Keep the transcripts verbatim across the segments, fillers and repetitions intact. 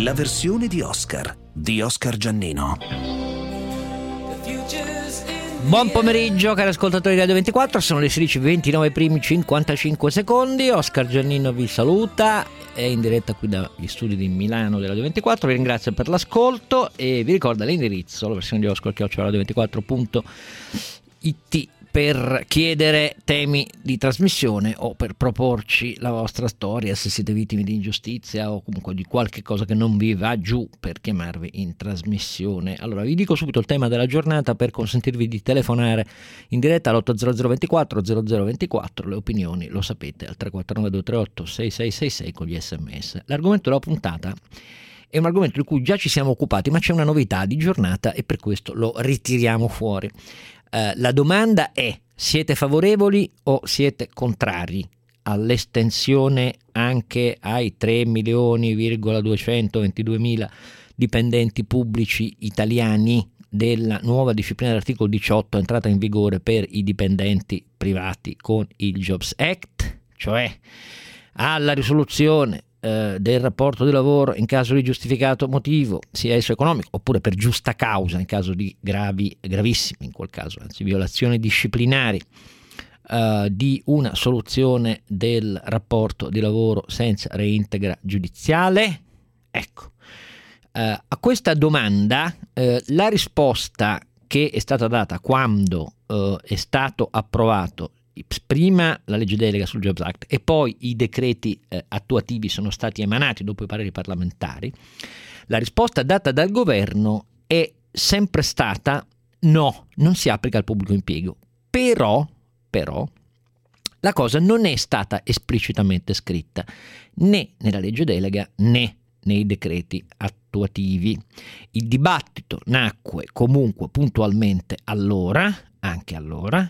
La versione di Oscar di Oscar Giannino. Buon pomeriggio cari ascoltatori di Radio ventiquattro, sono le sedici e ventinove primi cinquantacinque secondi. Oscar Giannino vi saluta, è in diretta qui dagli studi di Milano della Radio ventiquattro. Vi ringrazio per l'ascolto e vi ricordo l'indirizzo, la versione di Oscar chiocciola radio ventiquattro punto it, per chiedere temi di trasmissione o per proporci la vostra storia, se siete vittime di ingiustizia o comunque di qualche cosa che non vi va giù, per chiamarvi in trasmissione. Allora vi dico subito il tema della giornata per consentirvi di telefonare in diretta all'otto zero zero ventiquattro zero zero ventiquattro, le opinioni lo sapete al tre quattro nove due tre otto sei sei sei sei con gli sms. L'argomento della puntata è un argomento di cui già ci siamo occupati, ma c'è una novità di giornata e per questo lo ritiriamo fuori. Uh, la domanda è: siete favorevoli o siete contrari all'estensione anche ai tre milioni duecentoventiduemila dipendenti pubblici italiani della nuova disciplina dell'articolo diciotto entrata in vigore per i dipendenti privati con il Jobs Act, cioè alla risoluzione del rapporto di lavoro in caso di giustificato motivo, sia esso economico oppure per giusta causa in caso di gravi, gravissime in quel caso, anzi violazioni disciplinari, uh, di una soluzione del rapporto di lavoro senza reintegra giudiziale? Ecco, uh, a questa domanda uh, la risposta che è stata data quando uh, è stato approvato prima la legge delega sul Jobs Act e poi i decreti eh, attuativi sono stati emanati dopo i pareri parlamentari, la risposta data dal governo è sempre stata no, non si applica al pubblico impiego. Però, però la cosa non è stata esplicitamente scritta né nella legge delega né nei decreti attuativi. Il dibattito nacque comunque puntualmente allora, anche allora,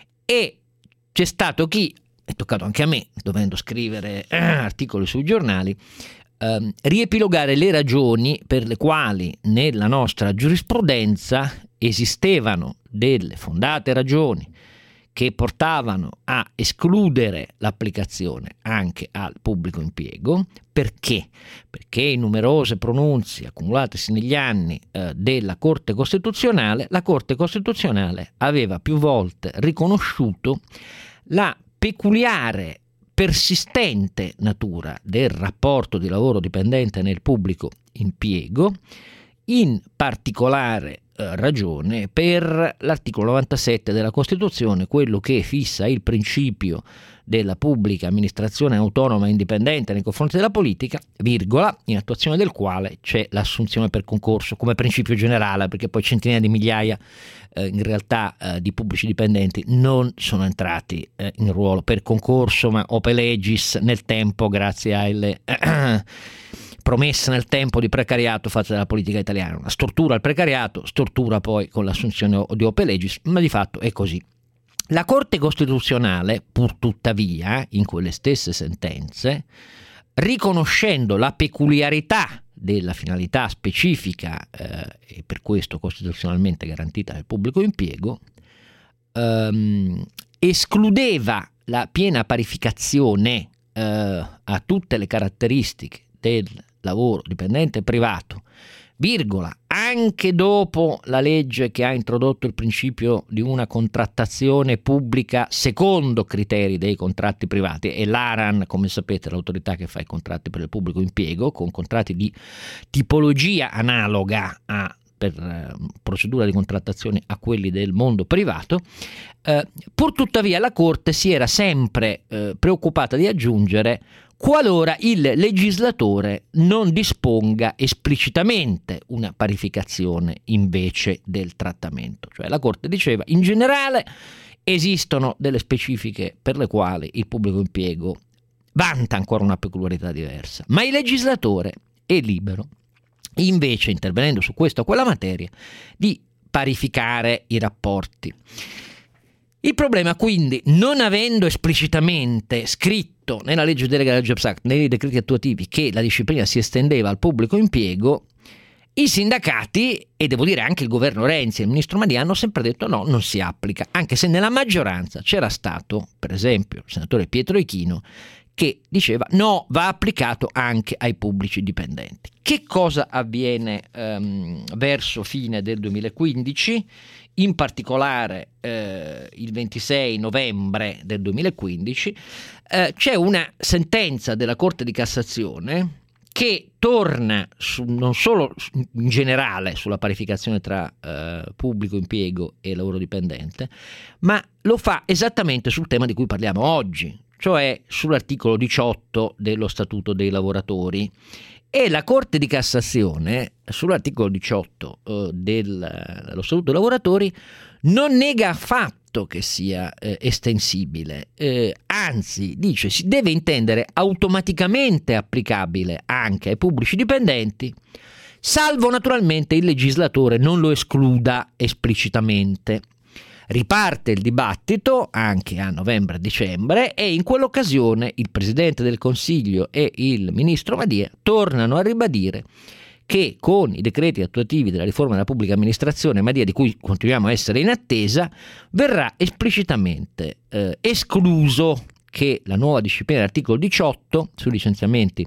e c'è stato chi, è toccato anche a me, dovendo scrivere eh, articoli sui giornali, ehm, riepilogare le ragioni per le quali nella nostra giurisprudenza esistevano delle fondate ragioni che portavano a escludere l'applicazione anche al pubblico impiego. Perché? Perché in numerose pronunce accumulatesi negli anni eh, della Corte Costituzionale, la Corte Costituzionale aveva più volte riconosciuto la peculiare, persistente natura del rapporto di lavoro dipendente nel pubblico impiego, in particolare eh, ragione per l'articolo novantasette della Costituzione, quello che fissa il principio della pubblica amministrazione autonoma e indipendente nei confronti della politica, virgola, in attuazione del quale c'è l'assunzione per concorso come principio generale, perché poi centinaia di migliaia eh, in realtà eh, di pubblici dipendenti non sono entrati eh, in ruolo per concorso ma ope legis nel tempo grazie alle eh, promesse nel tempo di precariato fatte dalla politica italiana, una stortura al precariato, stortura poi con l'assunzione di ope legis, ma di fatto è così. La Corte Costituzionale, pur tuttavia, in quelle stesse sentenze, riconoscendo la peculiarità della finalità specifica eh, e per questo costituzionalmente garantita del pubblico impiego, ehm, escludeva la piena parificazione eh, a tutte le caratteristiche del lavoro dipendente privato, virgola, anche dopo la legge che ha introdotto il principio di una contrattazione pubblica secondo criteri dei contratti privati, e l'ARAN, come sapete, l'autorità che fa i contratti per il pubblico impiego, con contratti di tipologia analoga a per eh, procedura di contrattazione a quelli del mondo privato, eh, pur tuttavia la Corte si era sempre eh, preoccupata di aggiungere qualora il legislatore non disponga esplicitamente una parificazione invece del trattamento. Cioè la Corte diceva in generale esistono delle specifiche per le quali il pubblico impiego vanta ancora una peculiarità diversa, ma il legislatore è libero, invece intervenendo su questa o quella materia, di parificare i rapporti. Il problema quindi, non avendo esplicitamente scritto nella legge delega del Jobs Act, nei decreti attuativi, che la disciplina si estendeva al pubblico impiego, i sindacati, e devo dire anche il governo Renzi e il ministro Madia, hanno sempre detto no, non si applica, anche se nella maggioranza c'era stato, per esempio, il senatore Pietro Ichino, che diceva no, va applicato anche ai pubblici dipendenti. che cosa avviene ehm, verso fine del duemilaquindici, in particolare eh, il ventisei novembre del duemilaquindici, eh, c'è una sentenza della Corte di Cassazione che torna su, non solo in generale sulla parificazione tra eh, pubblico impiego e lavoro dipendente, ma lo fa esattamente sul tema di cui parliamo oggi, cioè sull'articolo diciotto dello Statuto dei lavoratori. E la Corte di Cassazione, sull'articolo diciotto eh, del, dello Statuto dei lavoratori, non nega affatto che sia eh, estensibile, eh, anzi dice si deve intendere automaticamente applicabile anche ai pubblici dipendenti, salvo naturalmente il legislatore non lo escluda esplicitamente. Riparte il dibattito anche a novembre-dicembre e in quell'occasione il Presidente del Consiglio e il Ministro Madia tornano a ribadire che con i decreti attuativi della riforma della pubblica amministrazione, Madia, di cui continuiamo a essere in attesa, verrà esplicitamente eh, escluso che la nuova disciplina dell'articolo diciotto sui licenziamenti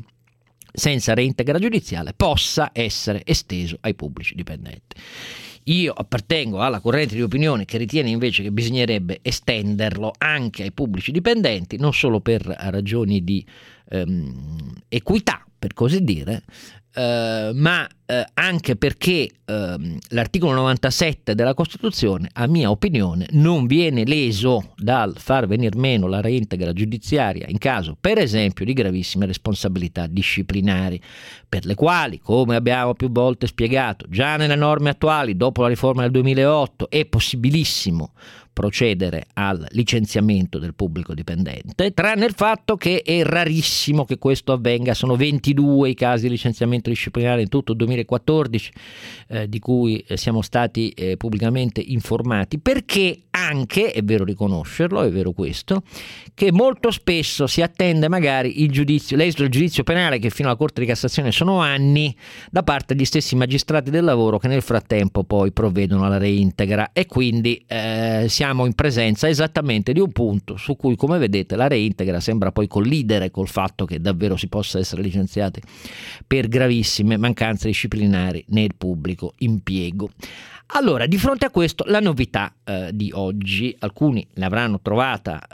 senza reintegra giudiziale possa essere esteso ai pubblici dipendenti. Io appartengo alla corrente di opinione che ritiene invece che bisognerebbe estenderlo anche ai pubblici dipendenti, non solo per ragioni di ehm, equità, per così dire, eh, ma eh, anche perché ehm, l'articolo novantasette della Costituzione, a mia opinione, non viene leso dal far venir meno la reintegra giudiziaria in caso, per esempio, di gravissime responsabilità disciplinari, per le quali, come abbiamo più volte spiegato, già nelle norme attuali, dopo la riforma del duemilaotto, è possibilissimo procedere al licenziamento del pubblico dipendente, tranne il fatto che è rarissimo che questo avvenga. Sono ventidue i casi di licenziamento disciplinare in tutto il duemilaquattordici, eh, di cui siamo stati eh, pubblicamente informati, perché anche, è vero riconoscerlo, è vero questo, che molto spesso si attende magari il giudizio, l'esito del giudizio penale, che fino alla Corte di Cassazione sono anni, da parte degli stessi magistrati del lavoro che nel frattempo poi provvedono alla reintegra, e quindi eh, siamo in presenza esattamente di un punto su cui, come vedete, la reintegra sembra poi collidere col fatto che davvero si possa essere licenziati per gravissime mancanze disciplinari nel pubblico impiego. Allora, di fronte a questo, la novità eh, di oggi, alcuni l'avranno trovata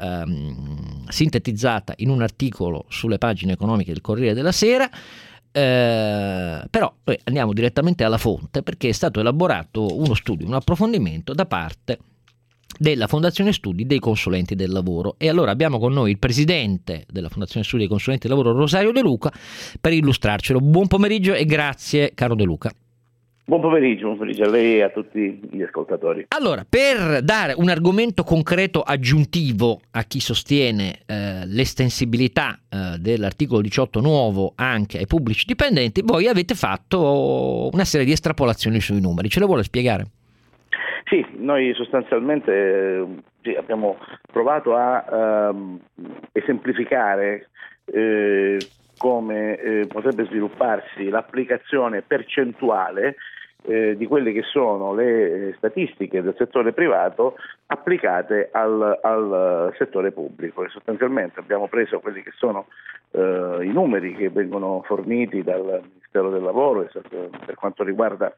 ehm, sintetizzata in un articolo sulle pagine economiche del Corriere della Sera, eh, però noi andiamo direttamente alla fonte, perché è stato elaborato uno studio, un approfondimento da parte della Fondazione Studi dei Consulenti del Lavoro. E allora abbiamo con noi il presidente della Fondazione Studi dei Consulenti del Lavoro, Rosario De Luca, per illustrarcelo. Buon pomeriggio e grazie, caro De Luca. Buon pomeriggio, buon pomeriggio a lei e a tutti gli ascoltatori. Allora, per dare un argomento concreto aggiuntivo a chi sostiene eh, l'estensibilità eh, dell'articolo diciotto nuovo anche ai pubblici dipendenti, voi avete fatto una serie di estrapolazioni sui numeri. Ce le vuole spiegare? Sì, noi sostanzialmente eh, sì, abbiamo provato a ehm, esemplificare eh, come eh, potrebbe svilupparsi l'applicazione percentuale eh, di quelle che sono le eh, statistiche del settore privato applicate al, al settore pubblico. E sostanzialmente abbiamo preso quelli che sono eh, i numeri che vengono forniti dal Ministero del Lavoro per quanto riguarda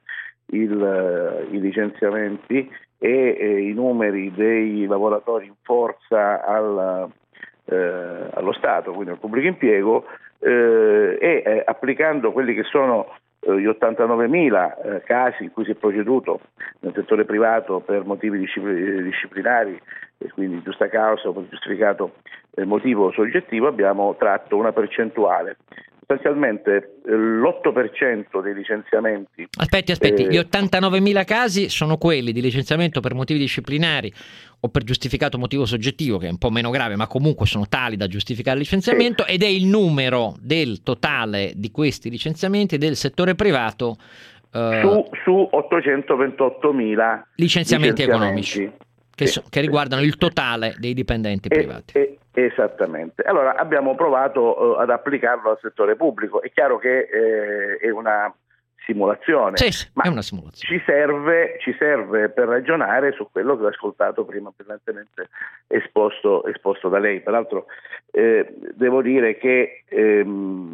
il, i licenziamenti e eh, i numeri dei lavoratori in forza al, eh, allo Stato, quindi al pubblico impiego, eh, e eh, applicando quelli che sono eh, gli ottantanovemila eh, casi in cui si è proceduto nel settore privato per motivi discipl- disciplinari e quindi giusta causa o giustificato eh, motivo soggettivo, abbiamo tratto una percentuale. Sostanzialmente eh, l'otto per cento dei licenziamenti. Aspetti, aspetti, eh, gli ottantanovemila casi sono quelli di licenziamento per motivi disciplinari o per giustificato motivo soggettivo, che è un po' meno grave, ma comunque sono tali da giustificare il licenziamento, sì. Ed è il numero del totale di questi licenziamenti del settore privato eh, su, su ottocentoventottomila licenziamenti, licenziamenti economici che, sì, so, che riguardano sì. il totale dei dipendenti e, privati. E, esattamente. Allora abbiamo provato uh, ad applicarlo al settore pubblico. È chiaro che eh, è una simulazione, sì, sì, ma è una simulazione. Ci serve, ci serve per ragionare su quello che ho ascoltato prima brillantemente esposto, esposto da lei. Peraltro eh, devo dire che ehm,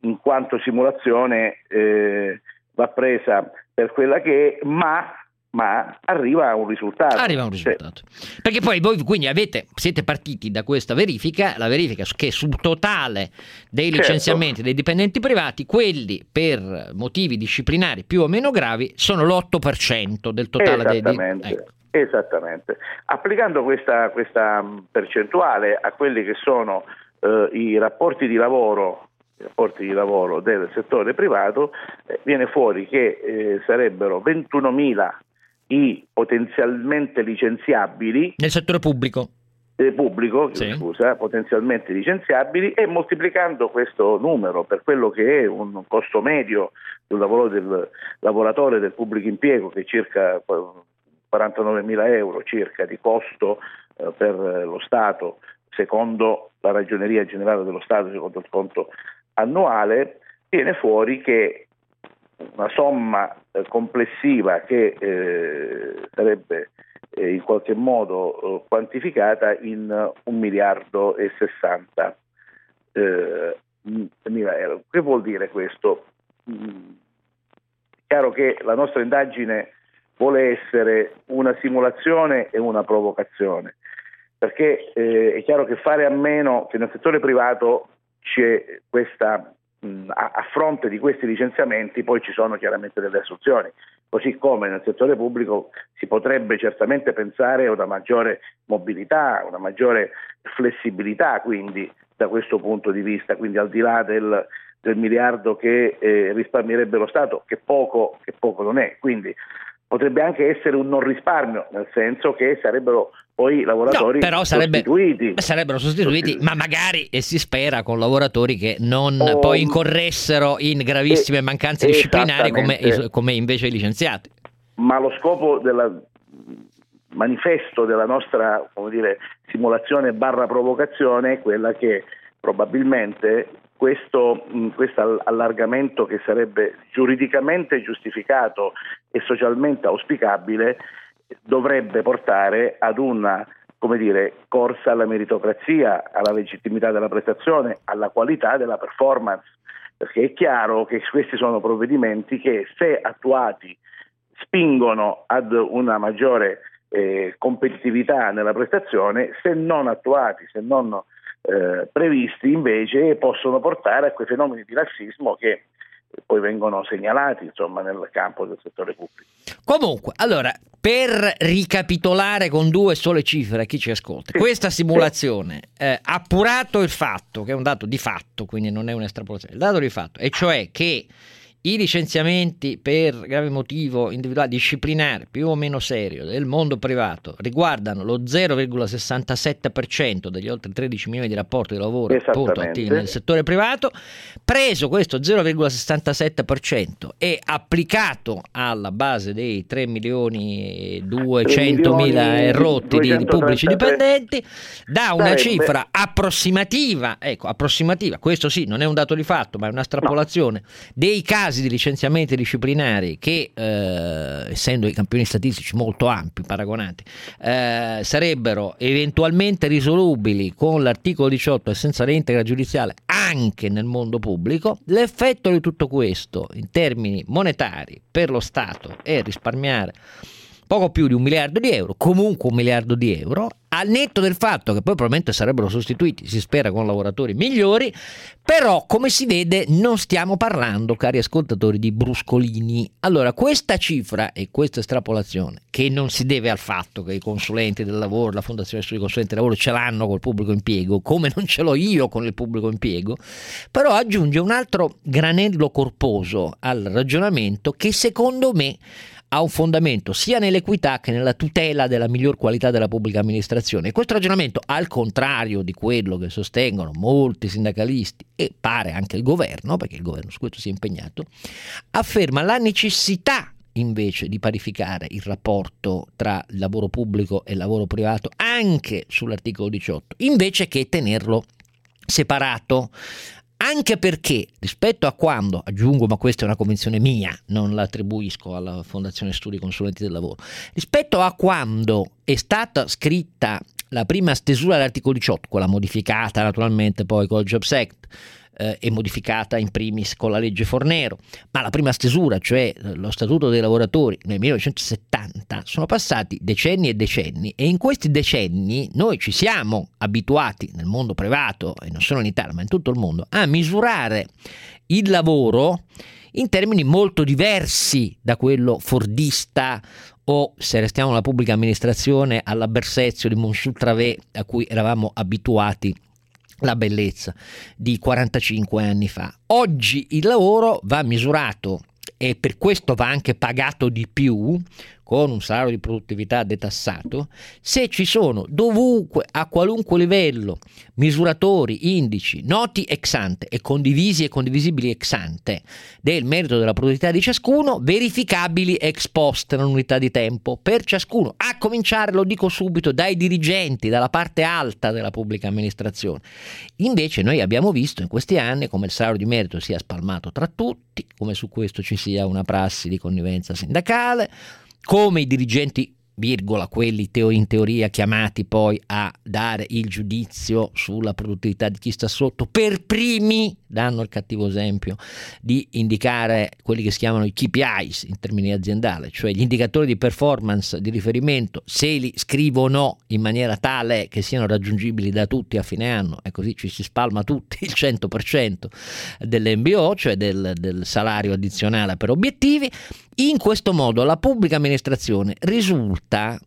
in quanto simulazione eh, va presa per quella che è, ma ma arriva a un risultato. Arriva a un risultato. Sì. Perché poi voi quindi avete, siete partiti da questa verifica, la verifica che sul totale dei licenziamenti, certo, dei dipendenti privati, quelli per motivi disciplinari più o meno gravi sono l'otto per cento del totale dei... Esattamente. Ecco. Esattamente. Applicando questa, questa percentuale a quelli che sono eh, i rapporti di lavoro, i rapporti di lavoro del settore privato, eh, viene fuori che eh, sarebbero ventunomila i potenzialmente licenziabili nel settore pubblico, eh, pubblico sì. scusa, potenzialmente licenziabili, e moltiplicando questo numero per quello che è un costo medio del lavoro del lavoratore del pubblico impiego, che è circa quarantanovemila euro circa di costo eh, per lo Stato, secondo la Ragioneria Generale dello Stato, secondo il conto annuale, viene fuori che una somma eh, complessiva che eh, sarebbe eh, in qualche modo eh, quantificata in un miliardo e sessanta eh, mila euro. Che vuol dire questo? Mm, chiaro che la nostra indagine vuole essere una simulazione e una provocazione, perché eh, è chiaro che fare a meno, che nel settore privato c'è questa a fronte di questi licenziamenti poi ci sono chiaramente delle assunzioni, così come nel settore pubblico si potrebbe certamente pensare a una maggiore mobilità, una maggiore flessibilità, quindi da questo punto di vista, quindi al di là del, del miliardo che eh, risparmierebbe lo Stato, che poco, che poco non è, quindi potrebbe anche essere un non risparmio, nel senso che sarebbero poi lavoratori no, però sarebbe, sostituiti. sarebbero sostituiti, sostituiti, ma magari, e si spera, con lavoratori che non oh, poi incorressero in gravissime eh, mancanze disciplinari come, come invece i licenziati. Ma lo scopo del manifesto della nostra, come dire, simulazione barra provocazione è quella che probabilmente questo questo allargamento, che sarebbe giuridicamente giustificato e socialmente auspicabile, dovrebbe portare ad una, come dire, corsa alla meritocrazia, alla legittimità della prestazione, alla qualità della performance, perché è chiaro che questi sono provvedimenti che, se attuati, spingono ad una maggiore eh, competitività nella prestazione, se non attuati, se non eh, previsti, invece possono portare a quei fenomeni di lassismo che poi vengono segnalati, insomma, nel campo del settore pubblico. Comunque, allora, per ricapitolare con due sole cifre a chi ci ascolta, sì, questa simulazione sì. eh, ha appurato il fatto, che è un dato di fatto, quindi non è un'estrapolazione, il dato di fatto, e cioè che i licenziamenti per grave motivo individuale disciplinare più o meno serio del mondo privato riguardano lo zero virgola sessantasette per cento degli oltre tredici milioni di rapporti di lavoro appunto attivi nel settore privato. Preso questo zero virgola sessantasette per cento e applicato alla base dei tre milioni e duecentomila rotti di, di pubblici dipendenti, dà una sarebbe cifra approssimativa, ecco, approssimativa, questo sì, non è un dato di fatto, ma è una estrapolazione no. dei casi di licenziamenti disciplinari che, eh, essendo i campioni statistici molto ampi, paragonati, eh, sarebbero eventualmente risolubili con l'articolo diciotto e senza reintegra giudiziale anche nel mondo pubblico. L'effetto di tutto questo in termini monetari per lo Stato è risparmiare poco più di un miliardo di euro, comunque un miliardo di euro, al netto del fatto che poi probabilmente sarebbero sostituiti, si spera, con lavoratori migliori. Però, come si vede, non stiamo parlando, cari ascoltatori, di bruscolini. Allora, questa cifra e questa estrapolazione, che non si deve al fatto che i consulenti del lavoro, la Fondazione Studi Consulenti del Lavoro ce l'hanno col pubblico impiego, come non ce l'ho io con il pubblico impiego, però aggiunge un altro granello corposo al ragionamento che, secondo me, ha un fondamento sia nell'equità che nella tutela della miglior qualità della pubblica amministrazione. E questo ragionamento, al contrario di quello che sostengono molti sindacalisti e pare anche il governo, perché il governo su questo si è impegnato, afferma la necessità invece di parificare il rapporto tra il lavoro pubblico e il lavoro privato anche sull'articolo diciotto, invece che tenerlo separato. Anche perché, rispetto a quando, aggiungo, ma questa è una convinzione mia, non la attribuisco alla Fondazione Studi Consulenti del Lavoro, rispetto a quando è stata scritta la prima stesura dell'articolo diciotto, quella modificata naturalmente poi col Jobs Act, eh, e modificata in primis con la legge Fornero, ma la prima stesura, cioè lo Statuto dei lavoratori nel millenovecentosettanta, sono passati decenni e decenni, e in questi decenni noi ci siamo abituati nel mondo privato, e non solo in Italia ma in tutto il mondo, a misurare il lavoro in termini molto diversi da quello fordista, o, se restiamo nella pubblica amministrazione, alla Bersezio di Monsultravé, a cui eravamo abituati, la bellezza di quarantacinque anni fa. Oggi il lavoro va misurato, e per questo va anche pagato di più, con un salario di produttività detassato, se ci sono dovunque, a qualunque livello, misuratori, indici noti ex ante e condivisi e condivisibili ex ante del merito della produttività di ciascuno, verificabili ex post nell'unità di tempo per ciascuno, a cominciare, lo dico subito, dai dirigenti, dalla parte alta della pubblica amministrazione. Invece noi abbiamo visto in questi anni come il salario di merito sia spalmato tra tutti, come su questo ci sia una prassi di connivenza sindacale, come i dirigenti, virgola, quelli teo- in teoria chiamati poi a dare il giudizio sulla produttività di chi sta sotto, per primi danno il cattivo esempio di indicare quelli che si chiamano i K P Is in termini aziendali, cioè gli indicatori di performance di riferimento, se li scrivono in maniera tale che siano raggiungibili da tutti a fine anno, e così ci si spalma tutti il cento per cento dell'M B O, cioè del, del salario addizionale per obiettivi. In questo modo la pubblica amministrazione risulta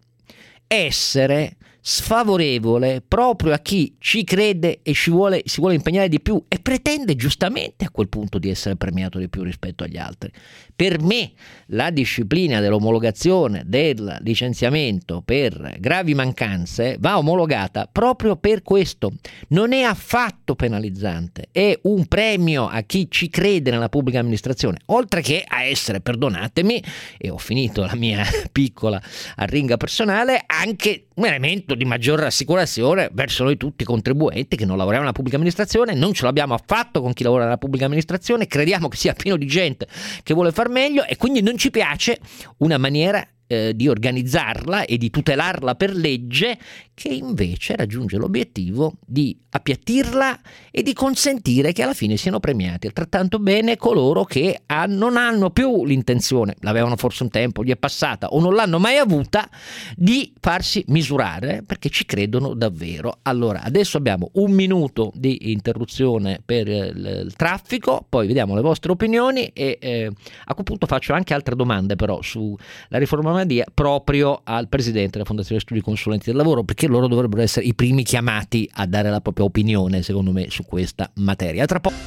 essere sfavorevole proprio a chi ci crede e ci vuole, si vuole impegnare di più, e pretende giustamente a quel punto di essere premiato di più rispetto agli altri. Per me la disciplina dell'omologazione del licenziamento per gravi mancanze va omologata proprio per questo. Non è affatto penalizzante, è un premio a chi ci crede nella pubblica amministrazione, oltre che a essere, perdonatemi, e ho finito la mia piccola arringa personale, anche un elemento di maggior rassicurazione verso noi tutti contribuenti che non lavoriamo nella pubblica amministrazione. Non ce l'abbiamo affatto con chi lavora nella pubblica amministrazione, crediamo che sia pieno di gente che vuole far meglio, e quindi non ci piace una maniera eh, di organizzarla e di tutelarla per legge che invece raggiunge l'obiettivo di appiattirla e di consentire che alla fine siano premiati altrettanto bene coloro che ha, non hanno più l'intenzione, l'avevano forse un tempo, gli è passata o non l'hanno mai avuta, di farsi misurare perché ci credono davvero. Allora, adesso abbiamo un minuto di interruzione per il, il traffico, poi vediamo le vostre opinioni e eh, a quel punto faccio anche altre domande però sulla riforma Madia proprio al presidente della Fondazione Studi Consulenti del Lavoro, perché loro dovrebbero essere i primi chiamati a dare la propria opinione, secondo me, su questa materia. Tra poco.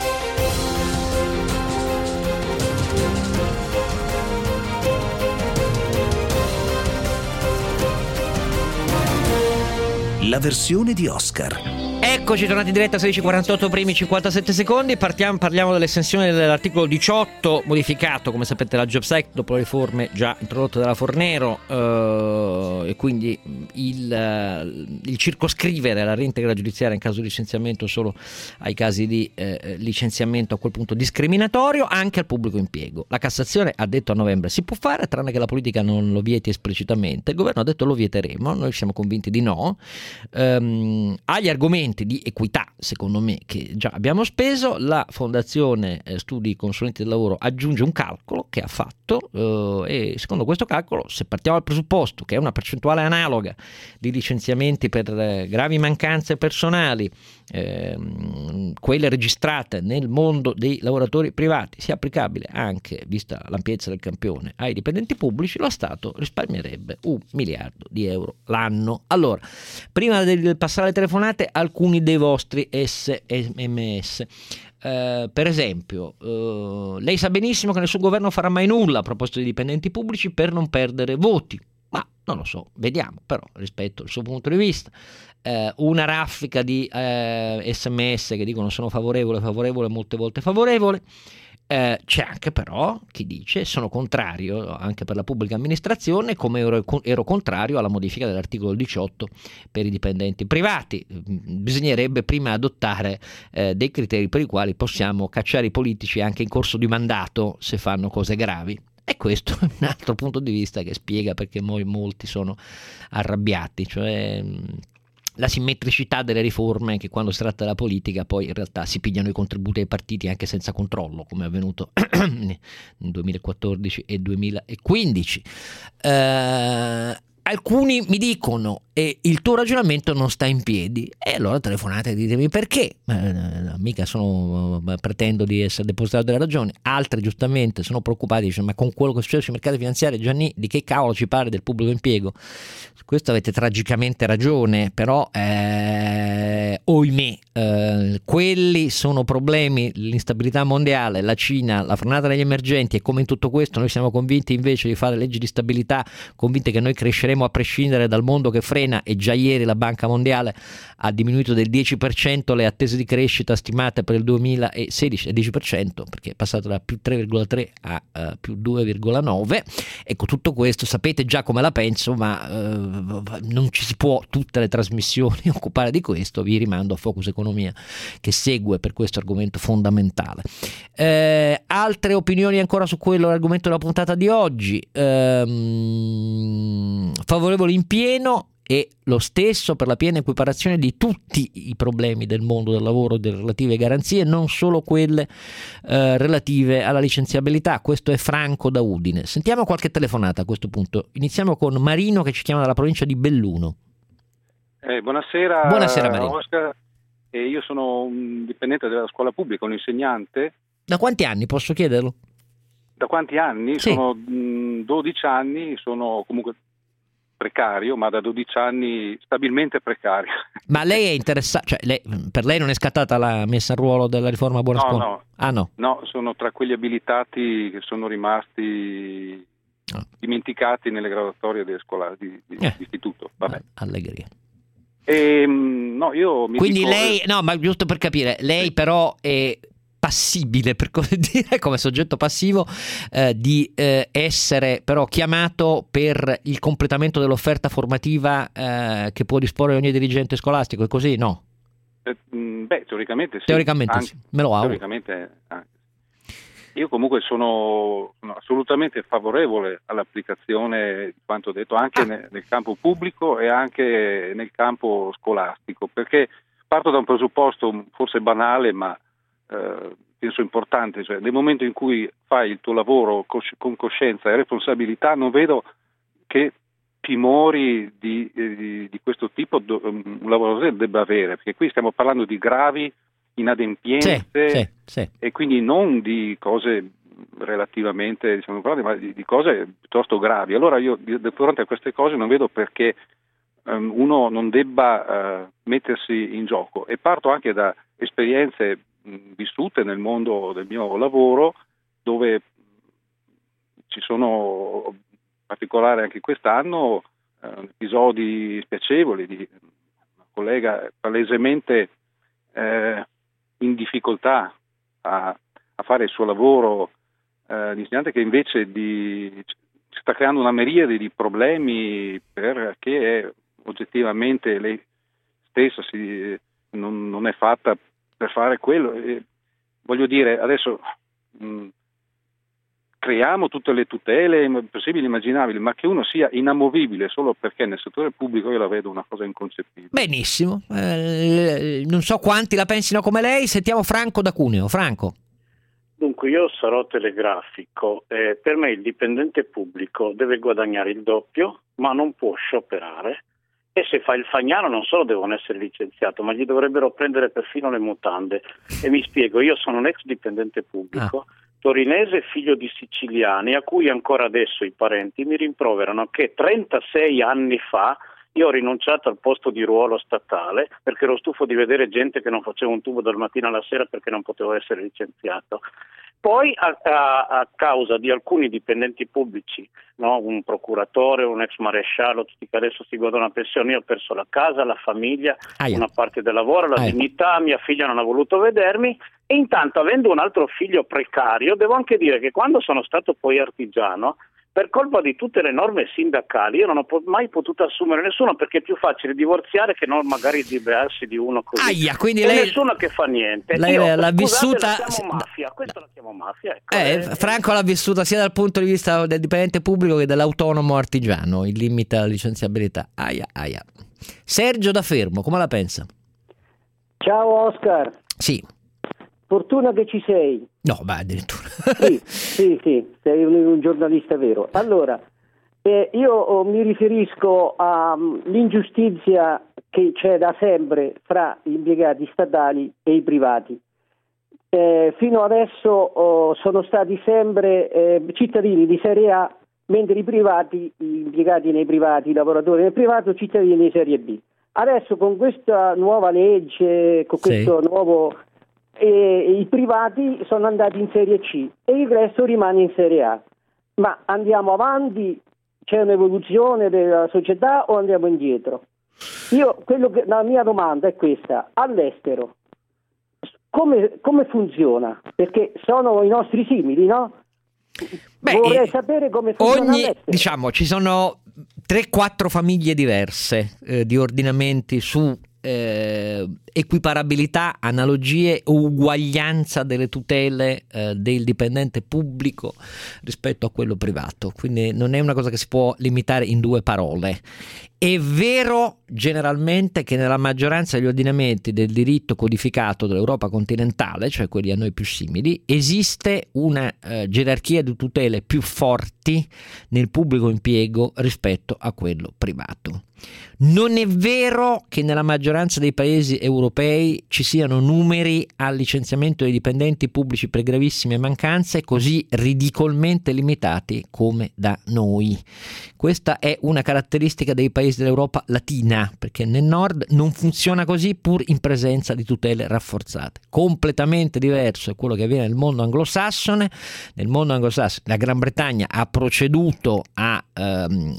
La versione di Oscar. Eccoci tornati in diretta a sedici e quarantotto, primi cinquantasette secondi. Partiamo, parliamo dell'estensione dell'articolo diciotto, modificato, come sapete, la Jobs Act dopo le riforme già introdotte dalla Fornero, eh, e quindi il, il circoscrivere la reintegra giudiziaria in caso di licenziamento solo ai casi di eh, licenziamento a quel punto discriminatorio anche al pubblico impiego. La Cassazione ha detto a novembre si può fare, tranne che la politica non lo vieti esplicitamente. Il governo ha detto lo vieteremo, noi siamo convinti di no. Um, agli argomenti di equità, secondo me, che già abbiamo speso, la Fondazione eh, Studi Consulenti del Lavoro aggiunge un calcolo che ha fatto eh, e secondo questo calcolo, se partiamo dal presupposto che è una percentuale analoga di licenziamenti per eh, gravi mancanze personali, eh, quelle registrate nel mondo dei lavoratori privati, sia applicabile anche, vista l'ampiezza del campione, ai dipendenti pubblici, lo Stato risparmierebbe un miliardo di euro l'anno. Allora, prima di passare alle telefonate, alcuni dei vostri S M S. Uh, per esempio, uh, lei sa benissimo che nessun governo farà mai nulla a proposito dei dipendenti pubblici per non perdere voti, ma non lo so, vediamo, però rispetto al suo punto di vista. Uh, una raffica di uh, S M S che dicono sono favorevole, favorevole, molte volte favorevole. Eh, c'è anche però chi dice sono contrario anche per la pubblica amministrazione, come ero, ero contrario alla modifica dell'articolo diciotto per i dipendenti privati. Bisognerebbe prima adottare eh, dei criteri per i quali possiamo cacciare i politici anche in corso di mandato se fanno cose gravi. E questo è un altro punto di vista che spiega perché poi molti sono arrabbiati, cioè la simmetricità delle riforme, che quando si tratta della politica poi in realtà si pigliano i contributi ai partiti anche senza controllo, come è avvenuto nel duemilaquattordici e duemilaquindici. Eh, alcuni mi dicono e il tuo ragionamento non sta in piedi, e allora telefonate e ditemi perché. Eh, mica sono pretendo di essere depositato delle ragioni. Altri giustamente sono preoccupati, dicono: ma con quello che succede sui mercati finanziari, Gianni, di che cavolo ci pare del pubblico impiego? Su questo avete tragicamente ragione, però eh, ohimè, eh, quelli sono problemi, l'instabilità mondiale, la Cina, la frenata degli emergenti, e come in tutto questo noi siamo convinti invece di fare leggi di stabilità, convinti che noi cresceremo a prescindere dal mondo che frena. E già ieri la Banca Mondiale ha diminuito del dieci per cento le attese di crescita stimate per il duemilasedici, è dieci per cento, perché è passato da più tre virgola tre a uh, più due virgola nove. Ecco, tutto questo sapete già come la penso, ma uh, non ci si può tutte le trasmissioni occupare di questo. Vi rimando a Focus Economia, che segue per questo argomento fondamentale. Eh, altre opinioni ancora su quello, l'argomento della puntata di oggi. Ehm, favorevoli in pieno, e lo stesso per la piena equiparazione di tutti i problemi del mondo del lavoro e delle relative garanzie, non solo quelle eh, relative alla licenziabilità. Questo è Franco da Udine. Sentiamo qualche telefonata a questo punto. Iniziamo con Marino, che ci chiama dalla provincia di Belluno. Eh, buonasera. Buonasera Marino. Oscar. Eh, io sono un dipendente della scuola pubblica, un insegnante. Da quanti anni, posso chiederlo? Da quanti anni? Sì. Sono mh, dodici anni, sono comunque precario, ma da dodici anni stabilmente precario. Ma lei è interessata, cioè lei, per lei non è scattata la messa a ruolo della riforma Buona no, Scuola? No, ah, no. No, sono tra quegli abilitati che sono rimasti no. dimenticati nelle graduatorie delle scuole di, di, eh. di istituto. Vabbè. Allegria. E, no, io mi Quindi dico... lei, no, ma giusto per capire, lei sì. però è passibile, per così dire, come soggetto passivo, eh, di eh, essere però chiamato per il completamento dell'offerta formativa eh, che può disporre ogni dirigente scolastico, è così, no? Eh, beh, teoricamente sì. Teoricamente anche, sì, me lo auguro. Teoricamente anche. Io comunque sono, sono assolutamente favorevole all'applicazione di quanto detto, anche ah. nel, nel campo pubblico e anche nel campo scolastico, perché parto da un presupposto forse banale, ma Eh, penso importante, cioè nel momento in cui fai il tuo lavoro cos- con coscienza e responsabilità, non vedo che timori di, di, di questo tipo do- un lavoratore debba avere, perché qui stiamo parlando di gravi inadempienze sì, sì, sì. e quindi non di cose relativamente, diciamo, ma di, di cose piuttosto gravi. Allora io di, di fronte a queste cose non vedo perché um, uno non debba uh, mettersi in gioco, e parto anche da esperienze vissute nel mondo del mio lavoro, dove ci sono, in particolare anche quest'anno, eh, episodi spiacevoli di una collega palesemente eh, in difficoltà a, a fare il suo lavoro, eh, l'insegnante, che invece di, sta creando una miriade di problemi perché oggettivamente lei stessa si, non, non è fatta per fare quello. E voglio dire, adesso mh, creiamo tutte le tutele possibili e immaginabili, ma che uno sia inamovibile solo perché nel settore pubblico, io la vedo una cosa inconcepibile. Benissimo, eh, non so quanti la pensino come lei. Sentiamo Franco da Cuneo. Franco. Dunque, io sarò telegrafico. Eh, per me il dipendente pubblico deve guadagnare il doppio, ma non può scioperare. E se fa il fagnano non solo devono essere licenziato, ma gli dovrebbero prendere perfino le mutande. E mi spiego, io sono un ex dipendente pubblico, ah. torinese, figlio di siciliani, a cui ancora adesso i parenti mi rimproverano che trentasei anni fa io ho rinunciato al posto di ruolo statale perché ero stufo di vedere gente che non faceva un tubo dal mattino alla sera perché non potevo essere licenziato. Poi a, a, a causa di alcuni dipendenti pubblici, no? Un procuratore, un ex maresciallo, tutti che adesso si godono una pensione, io ho perso la casa, la famiglia, Aia. una parte del lavoro, la Aia. dignità, mia figlia non ha voluto vedermi, e intanto, avendo un altro figlio precario, devo anche dire che quando sono stato poi artigiano, per colpa di tutte le norme sindacali, io non ho mai potuto assumere nessuno, perché è più facile divorziare che non magari liberarsi di uno così. Aia, quindi e lei... nessuno che fa niente. Lei io, l'ha scusate, vissuta... la chiamo mafia, questo la chiamo mafia. Ecco, eh, eh, Franco l'ha vissuta sia dal punto di vista del dipendente pubblico che dell'autonomo artigiano, il limite alla licenziabilità. Aia, aia. Sergio da Fermo, come la pensa? Ciao Oscar. Sì. Fortuna che ci sei. No, beh, addirittura. Sì, sì, sì, sei un, un giornalista vero. Allora, eh, io oh, mi riferisco all'ingiustizia um, che c'è da sempre fra gli impiegati statali e i privati. Eh, fino adesso oh, sono stati sempre eh, cittadini di serie A, mentre i privati, gli impiegati nei privati, i lavoratori nel privato, cittadini di serie B. Adesso con questa nuova legge, con questo sì. nuovo... E i privati sono andati in serie C e il resto rimane in serie A. Ma andiamo avanti? C'è un'evoluzione della società o andiamo indietro? Io, quello che, la mia domanda è questa: all'estero come, come funziona? Perché sono i nostri simili, no? Beh, vorrei sapere come funziona ogni, all'estero. diciamo, ci sono tre quattro famiglie diverse eh, di ordinamenti su Eh, equiparabilità, analogie o uguaglianza delle tutele eh, del dipendente pubblico rispetto a quello privato, quindi non è una cosa che si può limitare in due parole. È vero generalmente che nella maggioranza degli ordinamenti del diritto codificato dell'Europa continentale, cioè quelli a noi più simili, esiste una eh, gerarchia di tutele più forti nel pubblico impiego rispetto a quello privato. Non è vero che nella maggioranza dei paesi europei ci siano numeri al licenziamento dei dipendenti pubblici per gravissime mancanze così ridicolmente limitati come da noi. Questa è una caratteristica dei paesi dell'Europa latina, perché nel nord non funziona così pur in presenza di tutele rafforzate. Completamente diverso è quello che avviene nel mondo anglosassone. Nel mondo anglosassone la Gran Bretagna ha proceduto a ehm,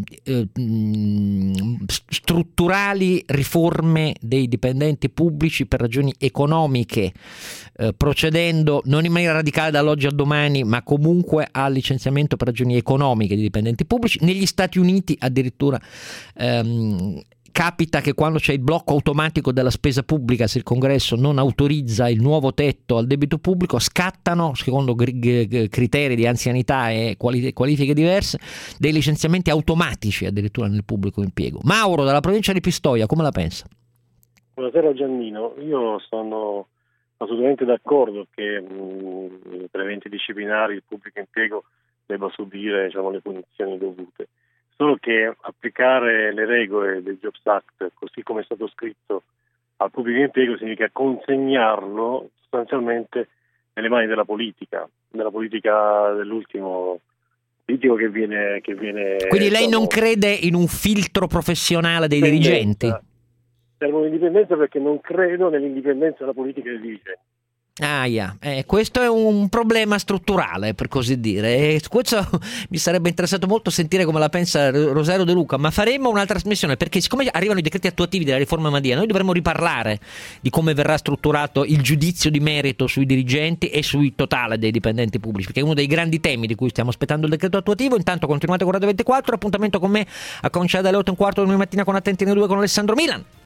ehm, strutturali riforme dei dipendenti pubblici per ragioni economiche, eh, procedendo non in maniera radicale dall'oggi al domani, ma comunque al licenziamento per ragioni economiche di dipendenti pubblici. Negli Stati Uniti addirittura ehm, capita che quando c'è il blocco automatico della spesa pubblica, se il Congresso non autorizza il nuovo tetto al debito pubblico, scattano, secondo criteri di anzianità e qualifiche diverse, dei licenziamenti automatici addirittura nel pubblico impiego. Mauro, dalla provincia di Pistoia, come la pensa? Buonasera Giannino, io sono assolutamente d'accordo che mh, per eventi disciplinari il pubblico impiego debba subire, diciamo, le punizioni dovute. Solo che applicare le regole del Jobs Act, così come è stato scritto, al pubblico impiego significa consegnarlo sostanzialmente nelle mani della politica, della politica dell'ultimo politico che viene... Che viene Quindi lei diciamo, non crede in un filtro professionale dei dirigenti? Serve un'indipendenza perché non credo nell'indipendenza della politica dei dirigenti. Ah, yeah. eh, questo è un problema strutturale, per così dire, e questo mi sarebbe interessato molto sentire come la pensa Rosario De Luca, ma faremo un'altra trasmissione, perché siccome arrivano i decreti attuativi della riforma Madia, noi dovremmo riparlare di come verrà strutturato il giudizio di merito sui dirigenti e sui totale dei dipendenti pubblici, perché è uno dei grandi temi di cui stiamo aspettando il decreto attuativo. Intanto continuate con Radio ventiquattro, appuntamento con me a cominciare dalle otto e un quarto domani mattina con Attenti nei due con Alessandro Milan.